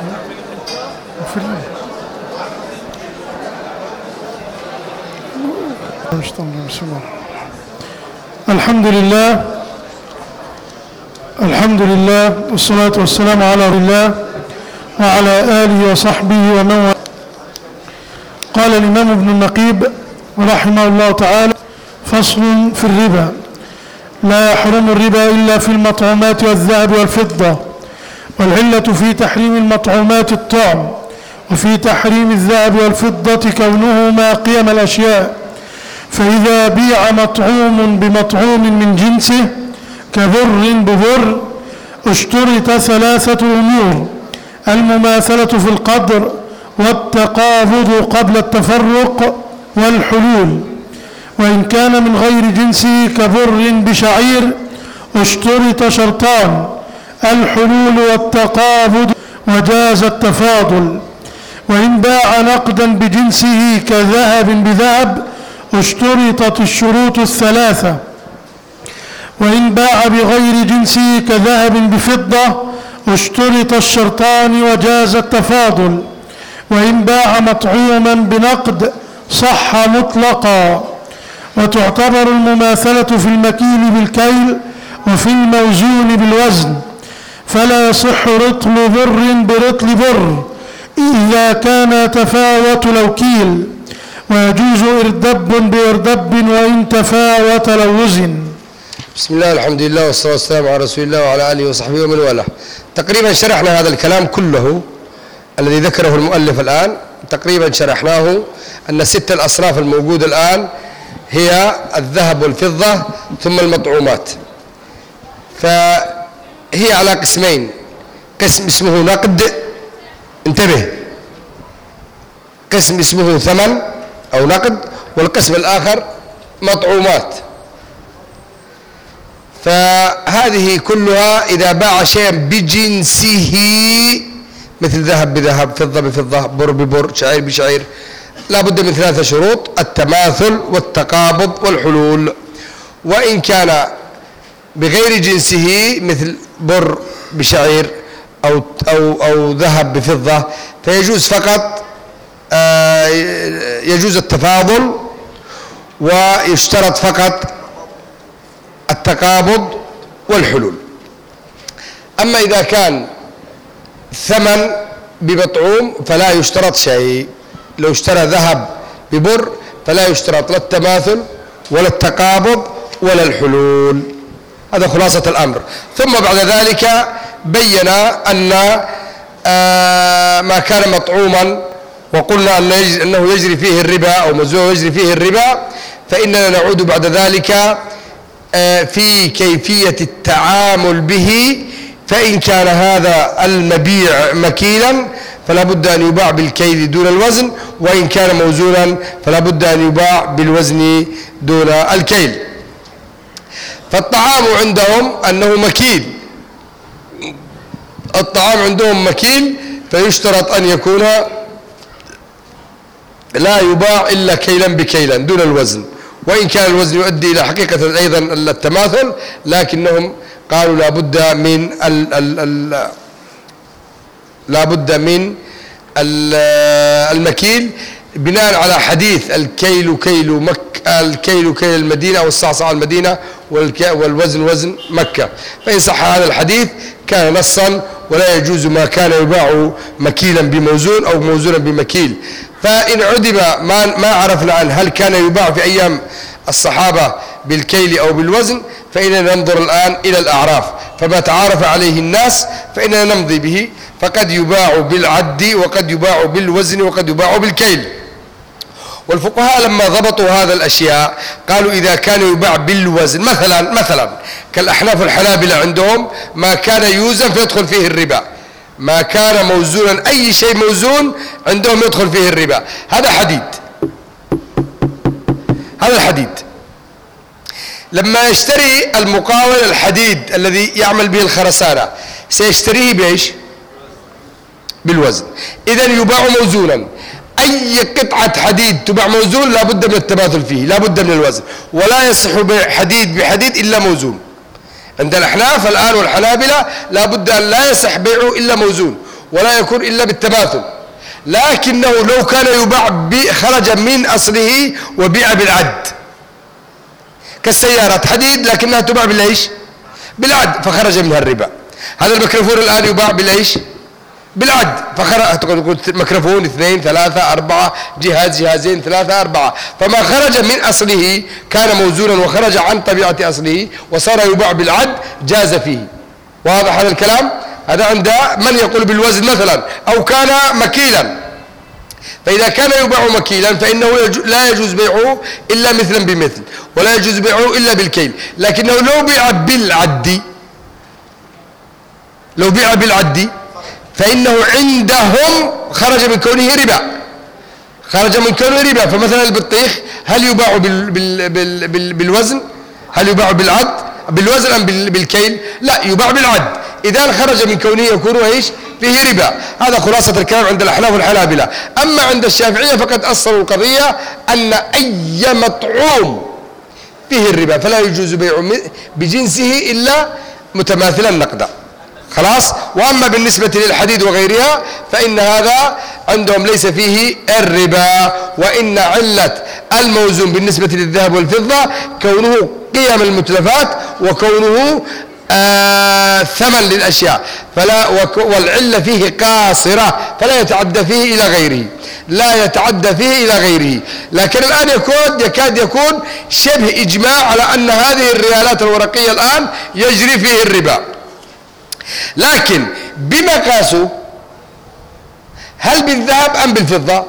الحمد لله والصلاة والسلام على رسول الله وعلى آله وصحبه ومن والاه. قال الإمام ابن النقيب رحمه الله تعالى: فصل في الربا. لا يحرم الربا إلا في المطعومات والذهب والفضة، والعلة في تحريم المطعومات الطعم، وفي تحريم الذهب والفضة كونهما قيم الأشياء. فإذا بيع مطعوم بمطعوم من جنسه كبر ببر اشترط ثلاثة أمور: المماثلة في القدر، والتقابض قبل التفرق، والحلول. وإن كان من غير جنسه كبر بشعير اشترط شرطان: الحلول والتقابض، وجاز التفاضل. وإن باع نقدا بجنسه كذهب بذهب اشترطت الشروط الثلاثة. وإن باع بغير جنسه كذهب بفضة اشترط الشرطان وجاز التفاضل. وإن باع مطعوما بنقد صح مطلقا. وتعتبر المماثلة في المكيل بالكيل وفي الموزون بالوزن، فلا يصح رطل بر برطل بر إذا كان يتفاوت لو كيل، ويجوز إردب بإردب وإن تفاوت لو وزن. بسم الله، الحمد لله، والصلاة والسلام على رسول الله وعلى آله وصحبه ومن والاه. تقريبا شرحنا هذا الكلام كله الذي ذكره المؤلف الآن. تقريبا شرحناه أن الستة الأصناف الموجودة الآن هي الذهب والفضة ثم المطعومات. فهي على قسمين: قسم اسمه نقد، انتبه، قسم اسمه ثمن أو نقد، والقسم الآخر مطعومات. فهذه كلها إذا باع شيئا بجنسه مثل ذهب بذهب، فضة بفضة، بر ببر، شعير بشعير، لا بد من ثلاثة شروط: التماثل والتقابض والحلول. وإن كان بغير جنسه مثل بر بشعير أو ذهب بفضة فيجوز فقط يجوز التفاضل، ويشترط فقط التقابض والحلول. أما إذا كان ثمن بمطعوم فلا يشترط شيء. لو اشترى ذهب ببر فلا يشترط لا التماثل ولا التقابض ولا الحلول. هذا خلاصة الأمر. ثم بعد ذلك بين أن ما كان مطعوما وقلنا أنه يجري فيه الربا أو مزوع يجري فيه الربا، فإننا نعود بعد ذلك في كيفية التعامل به. فإن كان هذا المبيع مكيلا فلا بد أن يباع بالكيل دون الوزن، وإن كان موزونا فلا بد أن يباع بالوزن دون الكيل. فالطعام عندهم أنه مكيل، الطعام عندهم مكيل، فيشترط أن يكون لا يباع إلا كيلا بكيلا دون الوزن، وإن كان الوزن يؤدي إلى حقيقة أيضا التماثل، لكنهم قالوا لا بد من المكيل بناء على حديث الكيل كيل المدينة أو الصعصع المدينة والوزن وزن مكة. فإن صح هذا الحديث كان نصا، ولا يجوز ما كان يباع مكيلا بموزون أو موزونا بمكيل. فإن عدم ما عرفنا عنه هل كان يباع في أيام الصحابة بالكيل أو بالوزن، فإننا ننظر الآن إلى الأعراف، فما تعارف عليه الناس فإننا نمضي به. فقد يباع بالعد، وقد يباع بالوزن، وقد يباع بالكيل. والفقهاء لما ضبطوا هذا الأشياء قالوا إذا كان يباع بالوزن، مثلا كالأحناف الحنابلة عندهم ما كان يوزن فيدخل فيه الربا، ما كان موزونا أي شيء موزون عندهم يدخل فيه الربا. هذا الحديد لما يشتري المقاول الحديد الذي يعمل به الخرسانة سيشتريه بإيش؟ بالوزن. إذن يباع موزونا. أي قطعة حديد تباع موزون لا بد من التماثل فيه، لا بد من الوزن، ولا يصح بيع حديد بحديد إلا موزون. عند الأحناف الآن والحنابلة لا بد أن لا يصح بيعه إلا موزون، ولا يكون إلا بالتماثل. لكنه لو كان يباع خرج من أصله وبيع بالعد، كالسيارات حديد لكنها تباع بالإيش؟ بالعد، فخرج منها الربا. هذا الميكروفون الآن يباع بالإيش؟ بالعد، فخرج ميكروفون 2 3 4 جهازين 3 4، فما خرج من أصله كان موزونا وخرج عن طبيعة أصله وصار يباع بالعد جاز فيه. واضح هذا الكلام؟ هذا عند من يقول بالوزن مثلا، أو كان مكيلا. فإذا كان يباع مكيلا فإنه لا يجوز بيعه إلا مثلا بمثل، ولا يجوز بيعه إلا بالكيل. لكنه لو بيع بالعد فإنه عندهم خرج من كونه ربا. فمثلا البطيخ هل يباع بالوزن؟ هل يباع بالوزن أم بالكيل؟ لا، يباع بالعد. إذا خرج من كونه يكون إيش؟ فيه ربا. هذا خلاصة الكلام عند الأحناف والحنابلة. أما عند الشافعية فقد أصلوا القضية أن أي مطعوم فيه الربا فلا يجوز بيعه بجنسه إلا متماثلا نقدا. خلاص. وأما بالنسبة للحديد وغيرها فإن هذا عندهم ليس فيه الربا، وإن علة الموزون بالنسبة للذهب والفضة كونه قيم المتلفات وكونه ثمن للأشياء، والعلة فيه قاصرة فلا يتعدى فيه إلى غيره. لكن الآن يكاد يكون شبه إجماع على أن هذه الريالات الورقية الآن يجري فيه الربا. لكن بما قاسوا؟ هل بالذهب أم بالفضة؟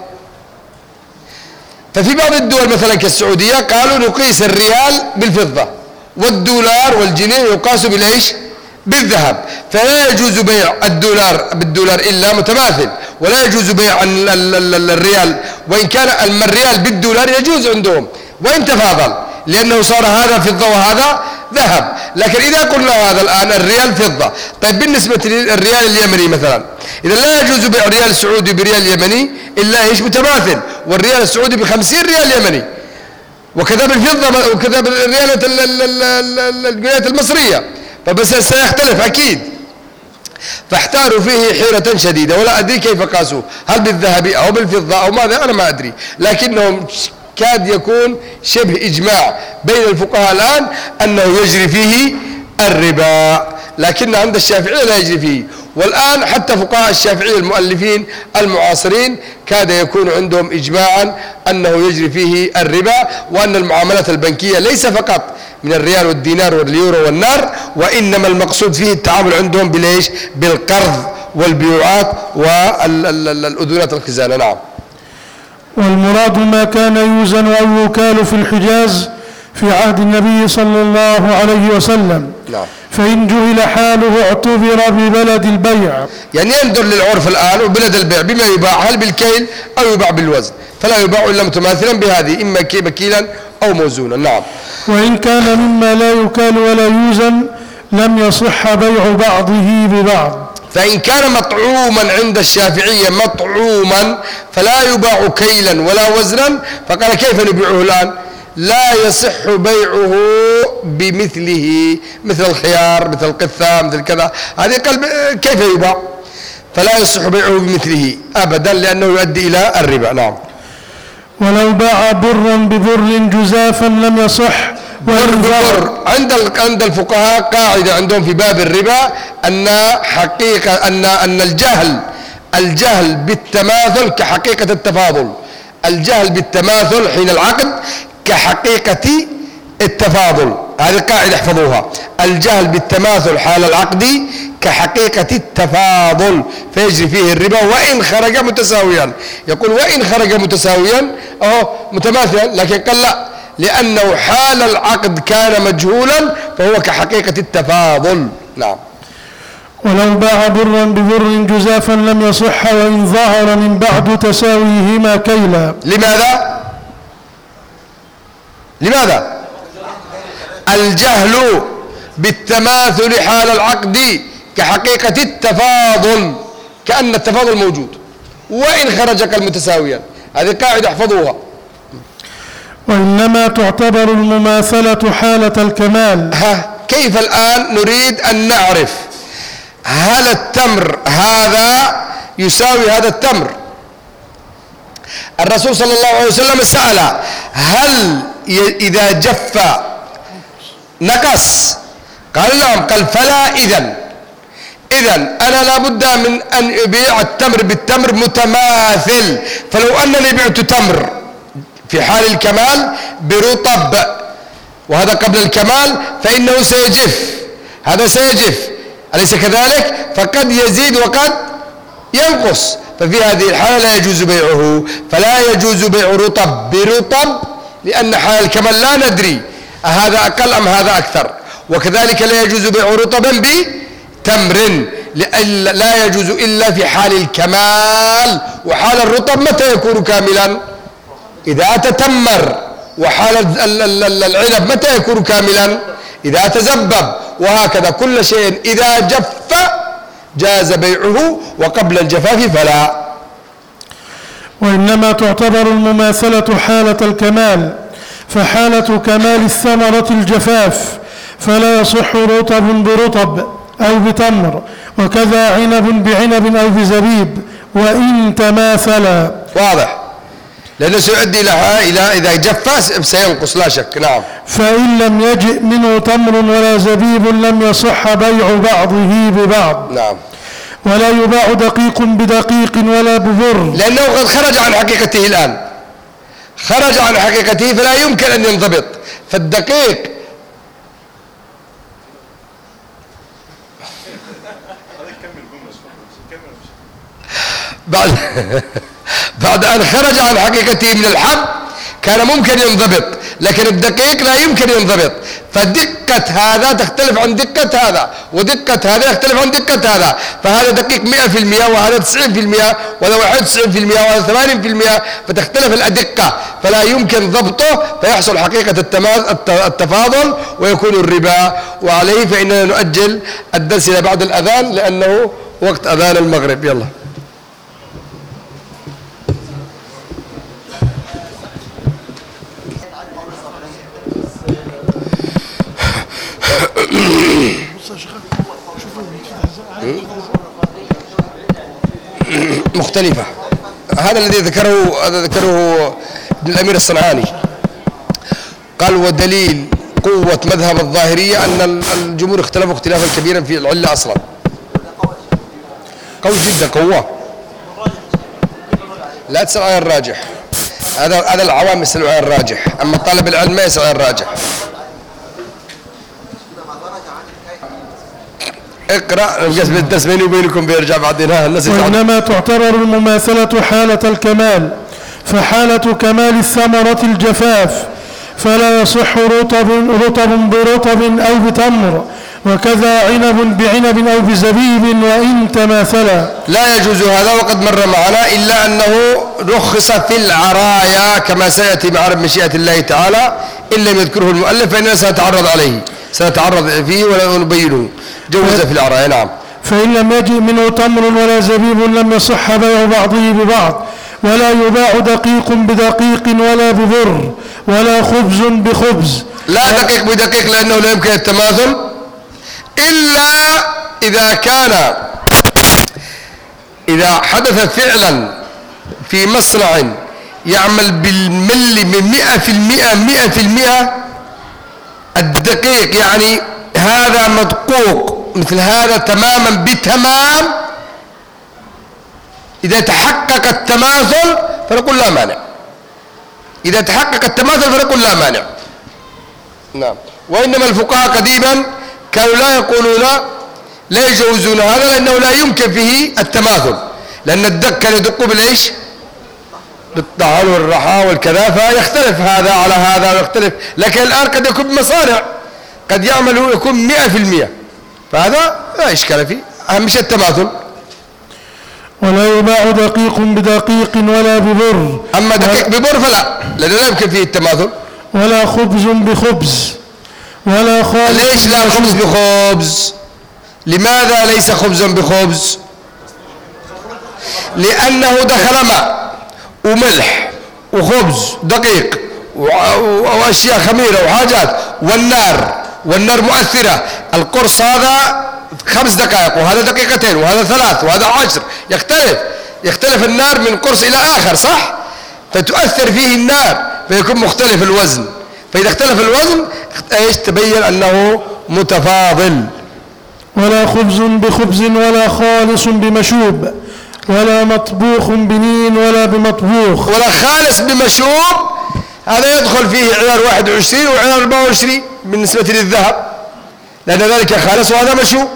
ففي بعض الدول مثلا كالسعودية قالوا نقيس الريال بالفضة، والدولار والجنيه يقاس بالإيش؟ بالذهب. فلا يجوز بيع الدولار بالدولار إلا متماثل، ولا يجوز بيع الريال، وإن كان الريال بالدولار يجوز عندهم وإن تفاضل، لأنه صار هذا فضة وهذا ذهب. لكن إذا قلنا هذا الآن الريال فضة، طيب بالنسبة للريال اليمني مثلا، إذا لا يجوز بيع ريال سعودي بريال يمني إلا إيش؟ متماثل، والريال السعودي ب50 ريال يمني، وكذا بالفضة وكذا بالريالات الولايات المصرية، فبس سيختلف أكيد. فاحتاروا فيه حيرة شديدة ولا أدري كيف قاسوه، هل بالذهب أو بالفضة أو ماذا، أنا ما أدري. لكنهم كاد يكون شبه إجماع بين الفقهاء الآن أنه يجري فيه الربا، لكن عند الشافعية لا يجري فيه. والآن حتى فقهاء الشافعية المؤلفين المعاصرين كاد يكون عندهم إجماعا أنه يجري فيه الربا، وأن المعاملات البنكية ليس فقط من الريال والدينار واليورو والنار، وإنما المقصود فيه التعامل عندهم بالإيش؟ بالقرض والبيوعات والأذونات الخزانة. نعم. والمراد ما كان يوزن أو يكال في الحجاز في عهد النبي صلى الله عليه وسلم. نعم. فإن جهل حاله اعتبر ببلد البيع، يعني ينظر للعرف الآن وبلد البيع بما يباع، هل بالكيل أو يباع بالوزن، فلا يباع إلا متماثلا بهذه، إما مكيلا أو موزونا. نعم. وإن كان مما لا يكال ولا يوزن لم يصح بيع بعضه ببعض. فإن كان مطعوما عند الشافعية مطعوما فلا يباع كيلا ولا وزنا، فقال كيف نبيعه الآن؟ لا يصح بيعه بمثله، مثل الخيار مثل القثة مثل كذا، هذه قلب كيف يباع؟ فلا يصح بيعه بمثله أبدا، لأنه يؤدي إلى الربا. نعم. ولو باع برا ببر جزافا لم يصح. بر عند الفقهاء قاعدة عندهم في باب الربا أن حقيقة أن الجهل بالتماثل كحقيقة التفاضل، الجهل بالتماثل حين العقد كحقيقة التفاضل. هذه قاعدة احفظوها، الجهل بالتماثل حال العقد كحقيقة التفاضل، فيجري فيه الربا وإن خرج متساويا. يقول وإن خرج متساويا أو متماثلا، لكن قال لا، لأنه حال العقد كان مجهولا فهو كحقيقة التفاضل. نعم. ولو باع برا ببر جزافا لم يصح وإن ظهر من بعد تساويهما كيلا. لماذا؟ الجهل بالتماثل حال العقد كحقيقة التفاضل، كأن التفاضل موجود وإن خرج كالمتساويا. هذه قاعدة احفظوها. وإنما تعتبر المماثلة حالة الكمال. كيف الآن نريد أن نعرف هل التمر هذا يساوي هذا التمر. الرسول صلى الله عليه وسلم سأل هل إذا جف نقص؟ قال نعم. قال فلا إذن أنا لابد من أن أبيع التمر بالتمر متماثل. فلو أنني بعت تمر في حال الكمال برطب وهذا قبل الكمال فإنه سيجف، هذا سيجف أليس كذلك؟ فقد يزيد وقد ينقص، ففي هذه الحالة لا يجوز بيعه. فلا يجوز بيع رطب برطب لأن حال الكمال لا ندري هذا أقل أم هذا أكثر. وكذلك لا يجوز بيع رطبا بتمر، لا يجوز إلا في حال الكمال. وحال الرطب متى يكون كاملا؟ إذا تتمر. وحال العنب متى يكون كاملا؟ إذا تزبب. وهكذا كل شيء إذا جف جاز بيعه وقبل الجفاف فلا. وإنما تعتبر المماثلة حالة الكمال، فحالة كمال الثمرة الجفاف، فلا يصح رطب برطب أو بتمر، وكذا عنب بعنب أو بزبيب وإن تماثلا. واضح، لأنه سيؤدي لها إلى إذا جف سينقص لا شك. نعم. فإن لم يجئ منه تمر ولا زبيب لم يصح بيع بعضه ببعض. نعم. ولا يباع دقيق بدقيق ولا ببر، لأنه قد خرج عن حقيقته الآن، خرج عن حقيقته فلا يمكن أن ينضبط. فالدقيق بعد أن خرج عن حقيقته من الحب كان ممكن ينضبط، لكن الدقيق لا يمكن ينضبط. فدقة هذا تختلف عن دقة هذا، ودقة هذا يختلف عن دقة هذا. فهذا دقيق 100% وهذا 90% وهذا 91% وهذا 80%، فتختلف الأدقة فلا يمكن ضبطه، فيحصل حقيقة التفاضل ويكون الربا. وعليه فإننا نؤجل الدرس إلى بعد الأذان لأنه وقت أذان المغرب. يلا. مختلفة. هذا الذي ذكره ابن الأمير الصنعاني، قال ودليل قوة مذهب الظاهرية أن الجمهور اختلفوا اختلافا كبيرا في العلة أصلا. قوي جدا قوة. لا تسأل عن الراجح، هذا العوام يسألوا عن الراجح، أما طالب العلم ما يسأل عن الراجح. اقرأ القسم الدرس بيني وبينكم بيرجع بعدين. وإنما تعتبر المماثلة حالة الكمال، فحالة كمال الثمرة الجفاف، فلا يصح رطب برطب أو بتمر، وكذا عنب بعنب أو بزبيب وإن تماثلا. لا يجوز هذا وقد مر معنا، إلا أنه رخص في العرايا كما سيأتي مع مشيئة الله تعالى إن لم يذكره المؤلف، فإننا سنتعرض عليه، سنتعرض فيه ولا نبينه. جوز في العرايا. نعم. فإن لم يجئ منه تمر ولا زبيب لم يصح بيع بعضه ببعض، ولا يباع دقيق بدقيق ولا ببر، ولا خبز بخبز. لا دقيق بدقيق لأنه لا يمكن التماثل إلا إذا حدث فعلا في مصنع يعمل بالملي من 100% الدقيق، يعني هذا مدقوق مثل هذا تماما بتمام. إذا تحقق التماثل فنقول لا مانع، إذا تحقق التماثل فنقول لا مانع. نعم. وإنما الفقهاء قديما كانوا لا يقولون لا يجوزون هذا لأنه لا يمكن فيه التماثل، لأن الدق كان يدق بالإيش؟ بالطعن والرحى والكذا، فيختلف هذا على هذا ويختلف. لكن الآن قد يكون بمصانع قد يعمل يكون 100%، فهذا لا إشكال فيه، أهم شيء التماثل. ولا يباع دقيق بدقيق ولا ببر. أما دقيق ببر فلا، لأنه لا يمكن فيه التماثل. ولا خبز بخبز ولا خالص. ليش لا خبز بخبز؟ لماذا ليس خبزا بخبز؟ لأنه دخل ماء وملح وخبز دقيق وأشياء خميرة وحاجات، والنار مؤثرة. القرص هذا 5 دقائق، وهذا دقيقتين، وهذا 3، وهذا 10. يختلف النار من قرص إلى آخر، صح؟ فتؤثر فيه النار فيكون مختلف الوزن. فإذا اختلف الوزن ايش تبين أنه متفاضل. ولا خبز بخبز ولا خالص بمشوب ولا مطبوخ بنين ولا بمطبوخ. ولا خالص بمشوب، هذا يدخل فيه عيار 21 وعيار 24 بالنسبة للذهب، لأن ذلك خالص وهذا مشوب.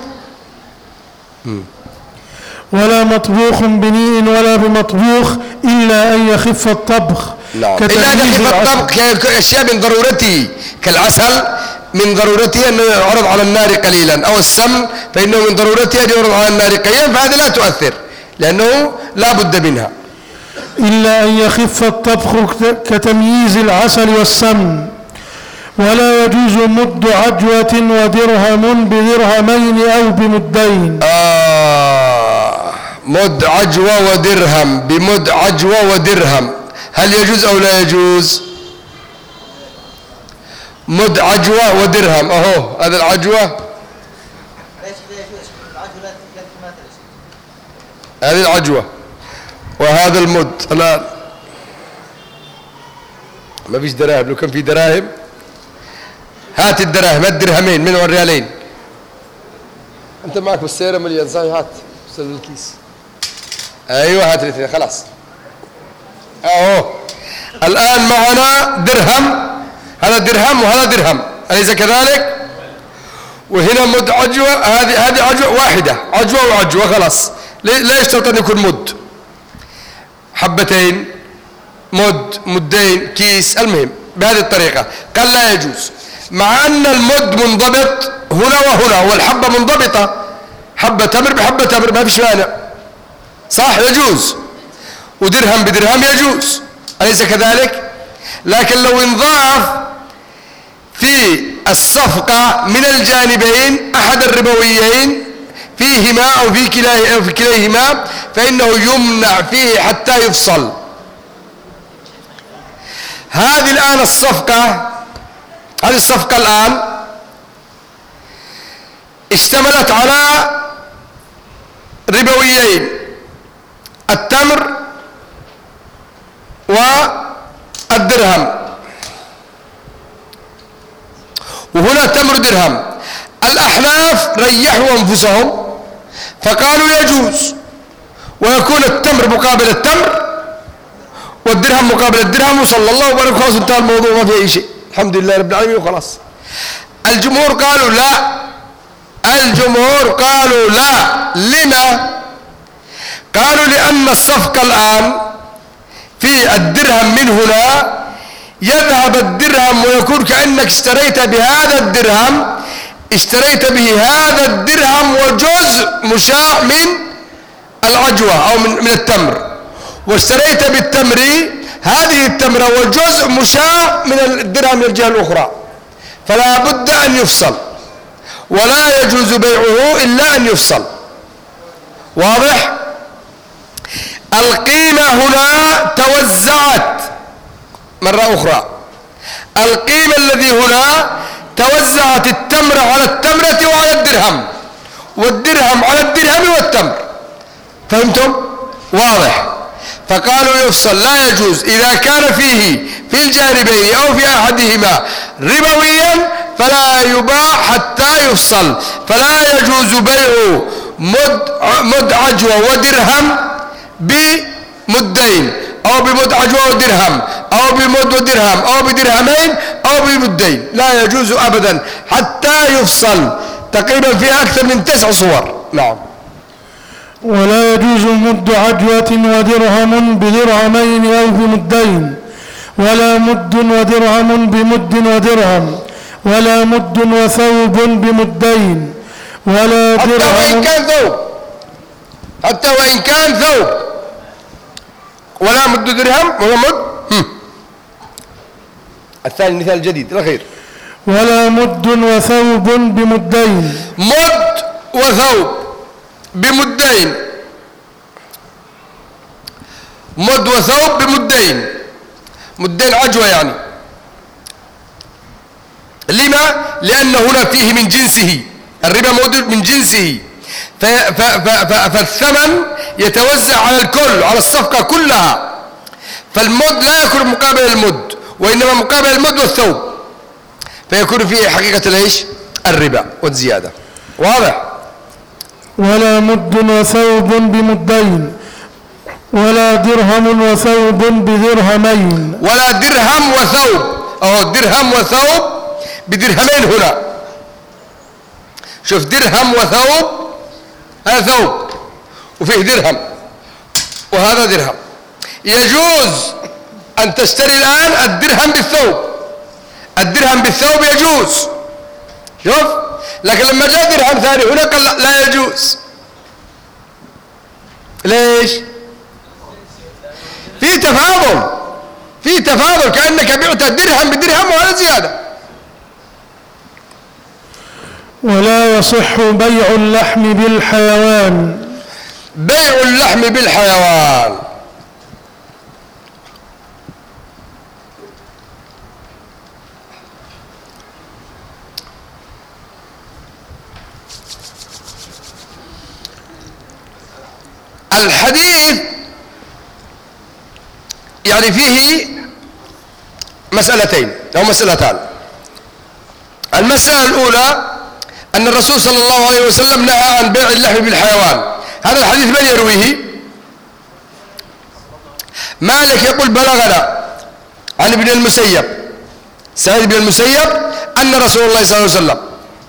ولا مطبوخ بنين ولا بمطبوخ إلا أن يخف الطبخ. إلا أن يخف الطبخ كأشياء من ضرورته، كالعسل من ضرورته أنه يعرض على النار قليلا، أو السمن فإنه من ضرورته أن يعرض على النار قليلا، فهذا لا تؤثر لأنه لا بد منها. إلا أن يخف الطبخ كتمييز العسل والسمن. ولا يجوز مد عجوة ودرهم بدرهمين أو بمدين. مد عجوة ودرهم بمد عجوة ودرهم، هل يجوز أو لا يجوز؟ مد عجوة ودرهم، أهو هذا العجوة، هذه العجوة وهذا المد. الآن ما فيش دراهم، لو كان في دراهم هات الدراهم، هات درهمين من والريالين. أنت معك بالسيارة مليان صحيح، هات سلم الكيس. أيوة هات الاثنين خلاص. أهو الآن معنا درهم، هذا درهم وهذا درهم، أليس كذلك؟ وهنا مد عجوة، هذه عجوة واحدة، عجوة وعجوة خلاص. لا يشترط أن يكون مد، حبتين، مدين، كيس، المهم بهذه الطريقة. قال لا يجوز، مع أن المد منضبط هنا وهنا، والحبة منضبطة، حبة تمر بحبة تمر ما فيش مانع، صح؟ يجوز. ودرهم بدرهم يجوز، أليس كذلك؟ لكن لو انضاف في الصفقة من الجانبين أحد الربويين فيهما أو في كليهما فإنه يمنع فيه حتى يفصل. هذه الآن الصفقة، هذه الصفقة الآن اشتملت على ربويين، التمر والدرهم، وهنا تمر درهم. الأحناف ريحوا أنفسهم فقالوا يجوز، ويكون التمر مقابل التمر والدرهم مقابل الدرهم، وصلى الله وبارك خلاص انتهى الموضوع، ما في أي شيء، الحمد لله رب العالمين وخلاص. الجمهور قالوا لا، الجمهور قالوا لا. لما؟ قالوا لأن الصفقة الآن في الدرهم من هنا يذهب الدرهم ويكون كأنك اشتريت بهذا الدرهم، اشتريت به هذا الدرهم وجزء مشاع من العجوة أو من التمر، واشتريت بالتمر هذه التمرة وجزء مشاع من الدرهم من الجهة الأخرى، فلا بد أن يفصل، ولا يجوز بيعه إلا أن يفصل. واضح؟ القيمة هنا توزعت مرة أخرى، القيمة الذي هنا توزعت التمر على التمرة وعلى الدرهم، والدرهم على الدرهم والتمر، فهمتم؟ واضح؟ فقالوا يفصل، لا يجوز إذا كان فيه في الجانبين أو في أحدهما ربويا فلا يباع حتى يفصل. فلا يجوز بيع مد عجوة ودرهم بمدين، أو بمد عجوة ودرهم، أو بمد ودرهم، أو بدرهمين، أو بمدين، لا يجوز أبدا حتى يفصل. تقريبا فيها أكثر من 9 صور. نعم. ولا يجوز مد عجوة ودرهم بدرهمين أو بمدين، ولا مد ودرهم بمد ودرهم، ولا مد وثوب بمدين، ولا درهم حتى وإن كان ثوب، حتى وإن كان ثوب، ولا مد درهم ولا مد. الثاني مثال جديد الأخير. ولا مد وثوب بمدين، مد وثوب بمدين، مد وثوب بمدين، مدين عجوة يعني. لما؟ لأن هنا فيه من جنسه، الربا موجود من جنسه، فالثمن يتوزع على الكل، على الصفقة كلها. فالمد لا يكون مقابل المد، وإنما مقابل المد والثوب، فيكون فيه حقيقة ايش؟ الربا والزيادة. واضح؟ ولا مد وثوب بمدين، ولا درهم وثوب بدرهمين. ولا درهم وثوب، أو درهم وثوب بدرهمين. هنا شوف، درهم وثوب، هذا ثوب وفيه درهم وهذا درهم. يجوز أن تشتري الآن الدرهم بالثوب، الدرهم بالثوب يجوز، شوف. لكن لما جاء درهم ثاني هنا قال لا يجوز. ليش؟ في تفاضل، في تفاضل، كأنك بعت الدرهم بدرهم وهذا زيادة. ولا يصح بيع اللحم بالحيوان. بيع اللحم بالحيوان، الحديث يعني فيه مسألتين أو مسألتان. المسألة الأولى أن الرسول صلى الله عليه وسلم نهى عن بيع اللحم بالحيوان. هذا الحديث من يرويه؟ مالك يقول بلغنا عن ابن المسيب، سعيد بن المسيب، أن رسول الله صلى الله عليه وسلم،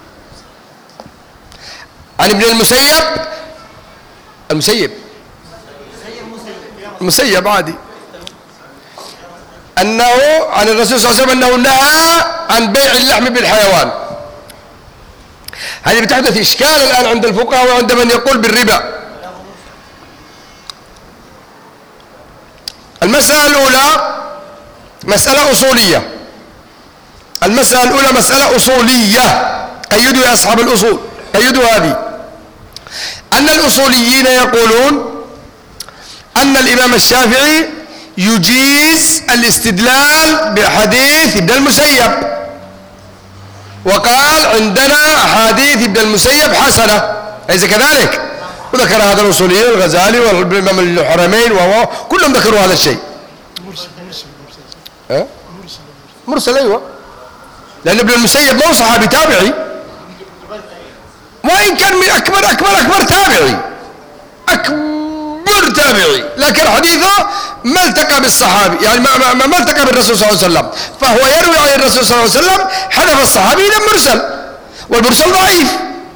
عن ابن المسيب، المسيب عادي، أنه عن الرسول صلى الله عليه وسلم أنه نهى عن بيع اللحم بالحيوان. هذه بتحدث إشكال الآن عند الفقهاء وعند من يقول بالربا. المسألة الأولى مسألة أصولية، المسألة الأولى مسألة أصولية، قيدوا يا أصحاب الأصول، قيدوا هذه. أن الأصوليين يقولون أن الإمام الشافعي يجيز الاستدلال بحديث ابن المسيب، وقال عندنا أحاديث ابن المسيب حسنة، أليس كذلك؟ وذكر هذا الأصوليين، الغزالي والإمام الحرمين كلهم ذكروا هذا الشيء. مرسل، أيوة، لأن ابن المسيب مو صحابي، تابعي، وإن كان من أكبر تابعي، أكبر تابعي، لكن حديثه ما التقى بالصحابي، يعني ما التقى بالرسول صلى الله عليه وسلم، فهو يروي عن الرسول صلى الله عليه وسلم، حذف الصحابي إذا مرسل، والمرسل ضعيف.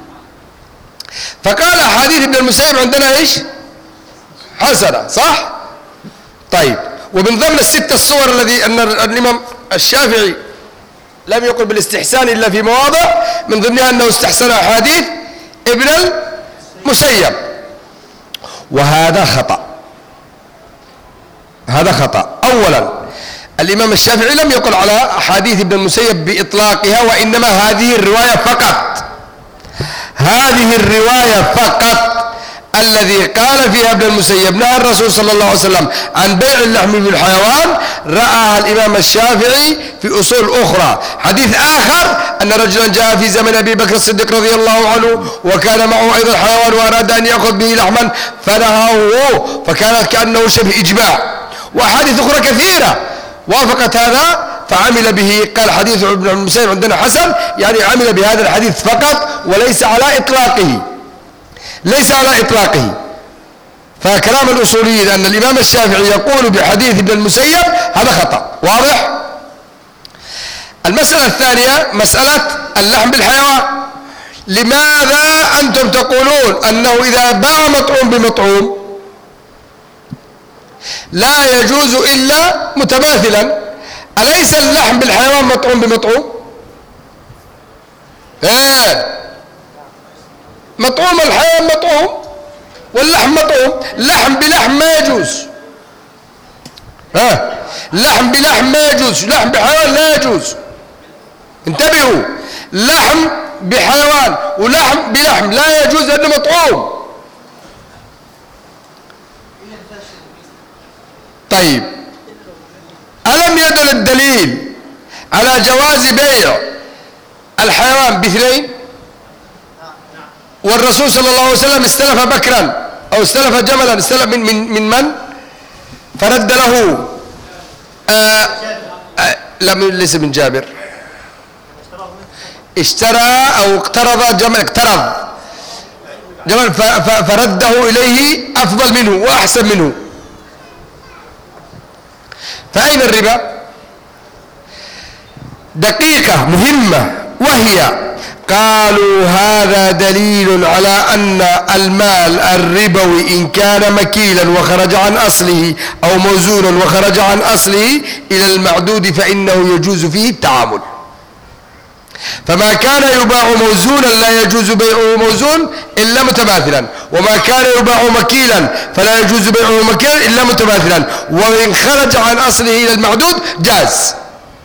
فقال أحاديث ابن المسيب عندنا إيش؟ حسنة، صح؟ طيب، ومن ضمن الستة الصور الذي أن الإمام الشافعي لم يقل بالاستحسان إلا في مواضع، من ضمنها أنه استحسن أحاديث ابن المسيب، وهذا خطأ. هذا خطأ. أولا، الإمام الشافعي لم يقل على أحاديث ابن المسيب بإطلاقها، وإنما هذه الرواية فقط، هذه الرواية فقط الذي قال فيها ابن المسيب نهى الرسول صلى الله عليه وسلم عن بيع اللحم بالحيوان، رأى الإمام الشافعي في أصول أخرى. حديث آخر أن رجلا جاء في زمن أبي بكر الصديق رضي الله عنه وكان معه أيضا حيوان وأراد أن يأخذ به لحما فنهاه، فكانت كأنه شبه إجماع. وأحاديث أخرى كثيرة وافقت هذا فعمل به. قال حديث ابن المسيب عندنا حسن، يعني عمل بهذا الحديث فقط وليس على إطلاقه، ليس على إطلاقه. فكلام الأصوليين أن الإمام الشافعي يقول بحديث ابن المسيب هذا خطأ. واضح؟ المسألة الثانية مسألة اللحم بالحيوان. لماذا أنتم تقولون أنه إذا باع مطعوم بمطعوم لا يجوز إلا متماثلا؟ أليس اللحم بالحيوان مطعوم بمطعوم؟ مطعوم الحيوان مطعوم واللحم مطعوم. لحم بلحم ما يجوز، لحم بلحم ما يجوز، لحم بحيوان لا يجوز. انتبهوا، لحم بحيوان ولحم بلحم لا يجوز لأنه مطعوم. طيب، ألم يدل الدليل على جواز بيع الحيوان باثنين؟ والرسول صلى الله عليه وسلم استلف بكرا أو استلف جملا، استلف من فرد له لا ليس من جابر، اشترى أو اقترض جمل، جمل فرده إليه أفضل منه وأحسن منه. فأين الربا؟ دقيقة مهمة، وهي قالوا هذا دليل على أن المال الربوي إن كان مكيلا وخرج عن أصله أو موزونا وخرج عن أصله إلى المعدود فإنه يجوز فيه التعامل. فما كان يباع موزونا لا يجوز بيعه موزون إلا متماثلا، وما كان يباع مكيلا فلا يجوز بيعه مكيلا إلا متماثلا، وإن خرج عن أصله إلى المعدود جاز.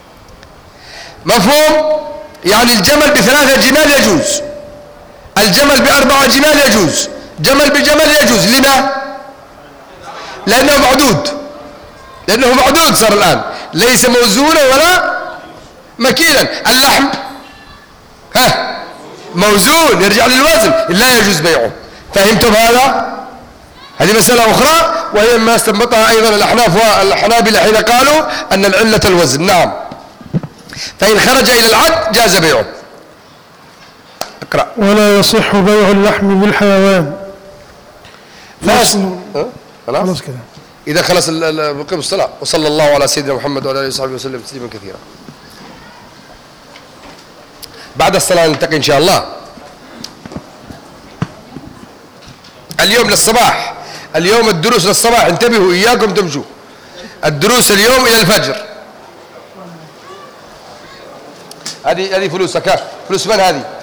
مفهوم؟ يعني الجمل ب3 جمال يجوز، الجمل ب4 جمال يجوز، جمل بجمل يجوز. لما؟ لأنه معدود صار الآن، ليس موزونا ولا مكيلا. اللحم موزون يرجع للوزن، لا يجوز بيعه. فهمتم هذا؟ هذه مسألة أخرى، وهي ما استنبطها أيضا الأحناف والحنابلة حين قالوا أن العلة الوزن. نعم. فإن خرج إلى العد جاز بيعه. اقرأ. ولا يصح بيع اللحم بالحيوان. خلاص كده. إذا خلص بقيم الصلاة. وصلى الله على سيدنا محمد وعلى آله وصحبه وسلم تسليما كثيرا. بعد الصلاة نلتقي إن شاء الله. اليوم للصباح، اليوم الدروس للصباح، انتبهوا إياكم تمشوا. الدروس اليوم إلى الفجر. هذه فلوسك، فلوس من هذه؟